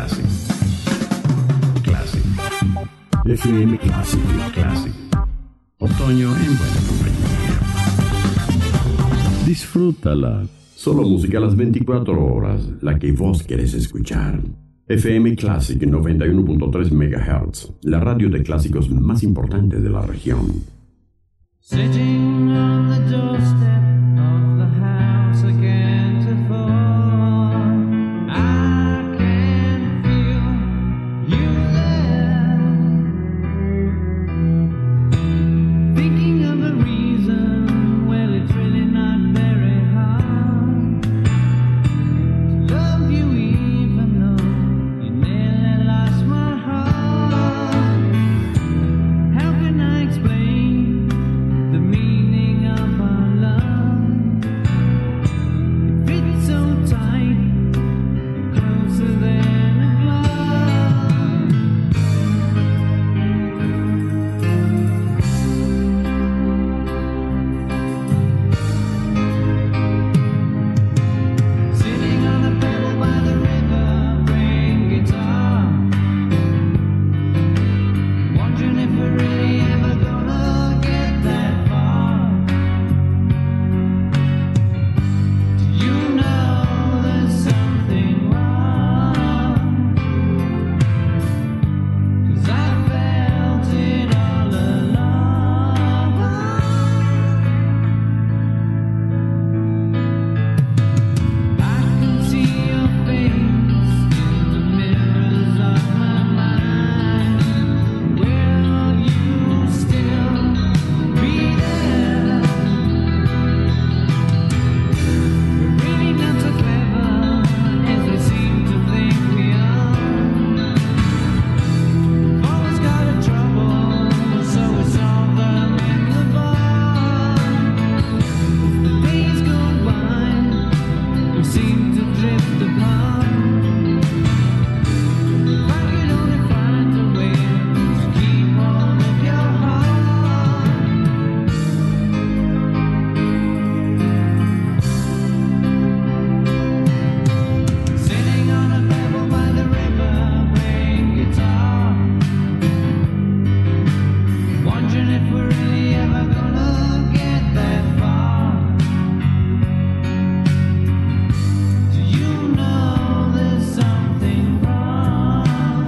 Classic. Classic. FM Classic. Classic. Otoño en buena compañía. Disfrútala. Solo música a las 24 horas, la que vos querés escuchar. FM Classic 91.3 MHz, la radio de clásicos más importante de la región. Sitting on the doorstep of the house again to fall, I can feel you there, thinking of a reason. Well, it's really not very hard to love you even though you nearly lost my heart. How can I explain the meaning of our love? It fits so tight, closer than a glove. Sitting on a pebble by the river, playing guitar, wondering if we're really ever gonna get that far. Do you know there's something wrong? 'Cause I felt it all along. I can see your face in the mirrors of my mind. Will you still be there? We're really not so clever as we seem to think we are. We've always got a trouble, so we solve them in the bar. The days go by, we seem to drift apart. If I could only find a way to keep hold of your heart. Sitting on a pebble by the river, playing guitar, wondering if we're really ever gonna get that far. Do you know there's something wrong?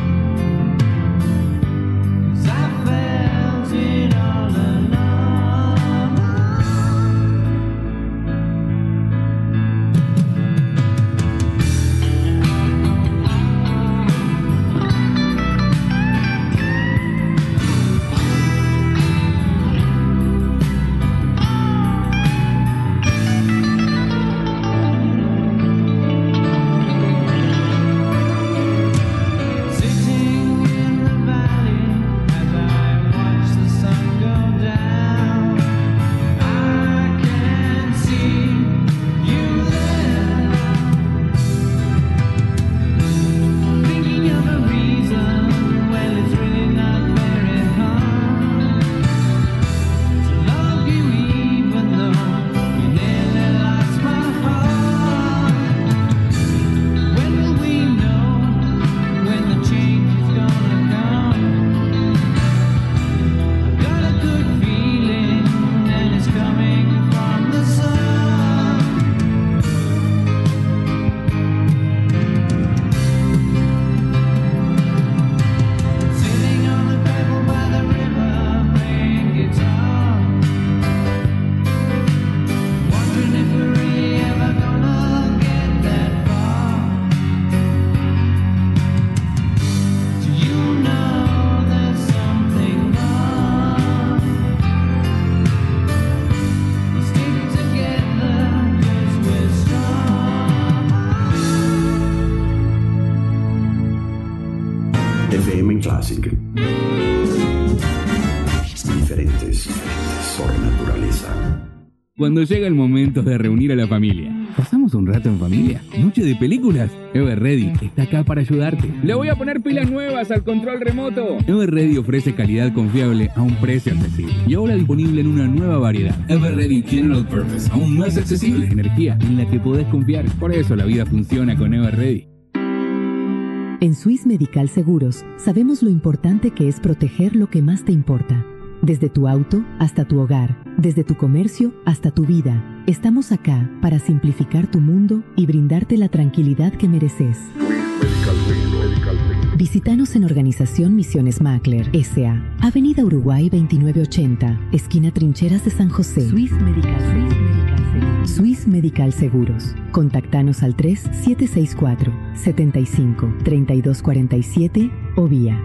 'Cause I felt it all along. Sitting in the valley as I watch the sun go down, I can see you there, thinking of a reason. Well, it's really not very hard to love you even though you nearly lost my heart. When will we know when the change is gonna come? I've got a good feeling and it's coming from the sun. Sitting on the pebble by the river, playing guitar, wondering if we're really ever gonna get that far. Do you know there's something wrong? We stick together 'cause we're strong. FM Classic. Diferentes por naturaleza. Cuando llega el momento de reunir a la familia, ¿pasamos un rato en familia? ¿Noche de películas? Everready está acá para ayudarte. Le voy a poner pilas nuevas al control remoto. Everready ofrece calidad confiable a un precio accesible. Y ahora disponible en una nueva variedad. Everready General Purpose, aún más accesible. Energía en la que podés confiar. Por eso la vida funciona con Everready. En Swiss Medical Seguros sabemos lo importante que es proteger lo que más te importa. Desde tu auto hasta tu hogar, desde tu comercio hasta tu vida, estamos acá para simplificar tu mundo y brindarte la tranquilidad que mereces. Visítanos en Organización Misiones Macler, S.A., Avenida Uruguay 2980, esquina Trincheras de San José. Swiss Medical Seguros. Swiss Medical Seguros. Contactanos al 3765-3247 o vía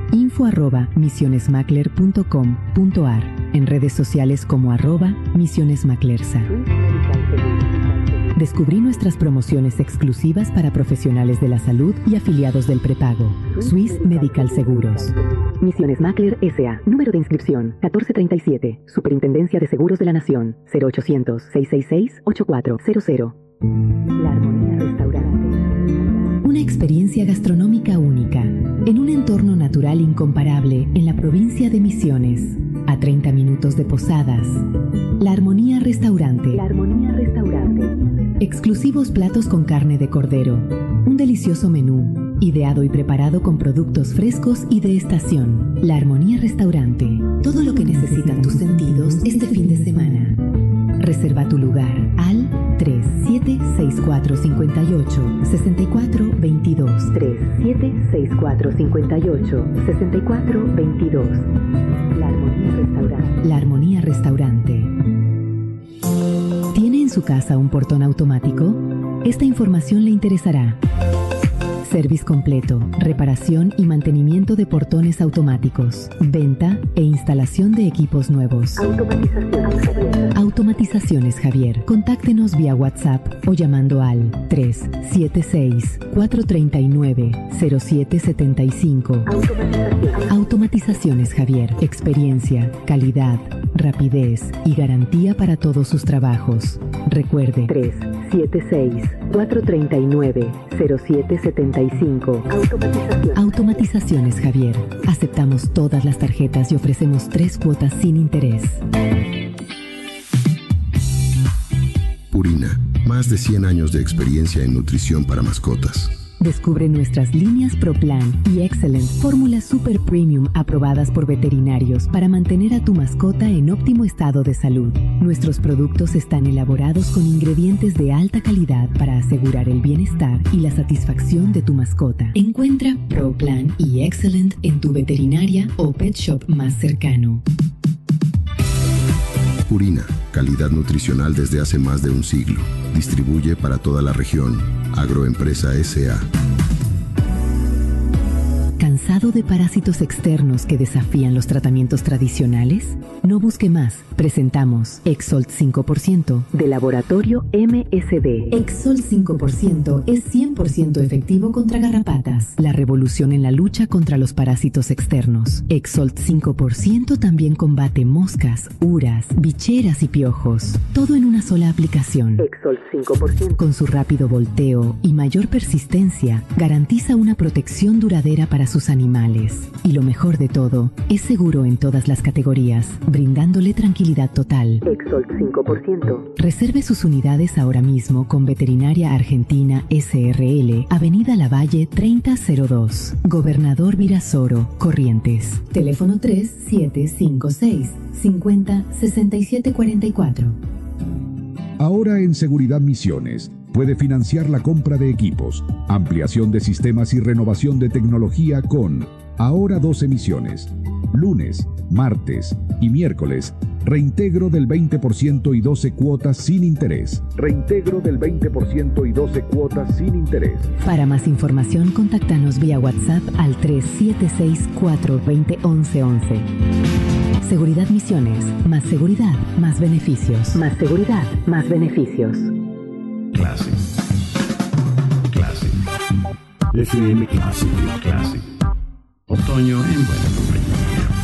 info@misionesmacler.com.ar, en redes sociales como @misionesmaclersa. Descubrí nuestras promociones exclusivas para profesionales de la salud y afiliados del prepago. Swiss Medical Seguros. Misiones Macler S.A. Número de inscripción 1437. Superintendencia de Seguros de la Nación. 0800-666-8400. La Armonía Restaurante. Una experiencia gastronómica única, en un entorno natural incomparable en la provincia de Misiones, a 30 minutos de Posadas. La Armonía Restaurante. La Armonía Restaurante. Exclusivos platos con carne de cordero, un delicioso menú, ideado y preparado con productos frescos y de estación. La Armonía Restaurante. Todo lo que necesitan tus sentidos este fin de semana. Reserva tu lugar al 376458-6422. 376458-6422. La Armonía Restaurante. La Armonía Restaurante. ¿Tiene en su casa un portón automático? Esta información le interesará. Service completo, reparación y mantenimiento de portones automáticos, venta e instalación de equipos nuevos. Automatizaciones Javier. Contáctenos vía WhatsApp o llamando al 376-439-0775. Automatizaciones Javier. Experiencia, calidad, rapidez y garantía para todos sus trabajos. Recuerde 376-439-0775. Automatizaciones Javier. Aceptamos todas las tarjetas y ofrecemos 3 cuotas sin interés. Purina, más de 100 años de experiencia en nutrición para mascotas. Descubre nuestras líneas ProPlan y Excellent, fórmulas super premium aprobadas por veterinarios para mantener a tu mascota en óptimo estado de salud. Nuestros productos están elaborados con ingredientes de alta calidad para asegurar el bienestar y la satisfacción de tu mascota. Encuentra ProPlan y Excellent en tu veterinaria o pet shop más cercano. Purina, calidad nutricional desde hace más de un siglo. Distribuye para toda la región. Agroempresa S.A. ¿Cansado de parásitos externos que desafían los tratamientos tradicionales? No busque más. Presentamos Exolt 5% de Laboratorio MSD. Exolt 5% es 100% efectivo contra garrapatas. La revolución en la lucha contra los parásitos externos. Exolt 5% también combate moscas, uras, bicheras y piojos. Todo en una sola aplicación. Exolt 5%. Con su rápido volteo y mayor persistencia, garantiza una protección duradera para sus animales. Y lo mejor de todo, es seguro en todas las categorías, brindándole tranquilidad total. Exolt 5%. Reserve sus unidades ahora mismo con Veterinaria Argentina SRL, Avenida Lavalle 3002, Gobernador Virasoro, Corrientes. Teléfono 3756-506744. Ahora en Seguridad Misiones puede financiar la compra de equipos, ampliación de sistemas y renovación de tecnología con Ahora 12 Misiones. Lunes, martes y miércoles, reintegro del 20% y 12 cuotas sin interés. Reintegro del 20% y 12 cuotas sin interés. Para más información, contáctanos vía WhatsApp al 3764-201111. Seguridad Misiones. Más seguridad, más beneficios. Más seguridad, más beneficios. Classic. Classic. FM Classic. Classic. Otoño en buena compañía.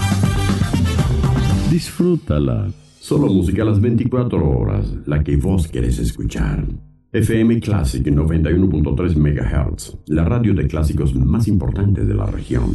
Disfrútala. Solo música a las 24 horas, la que vos querés escuchar. FM Classic 91.3 MHz, la radio de clásicos más importante de la región.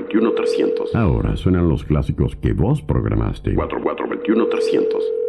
4421-300. Ahora suenan los clásicos que vos programaste. 4421-300.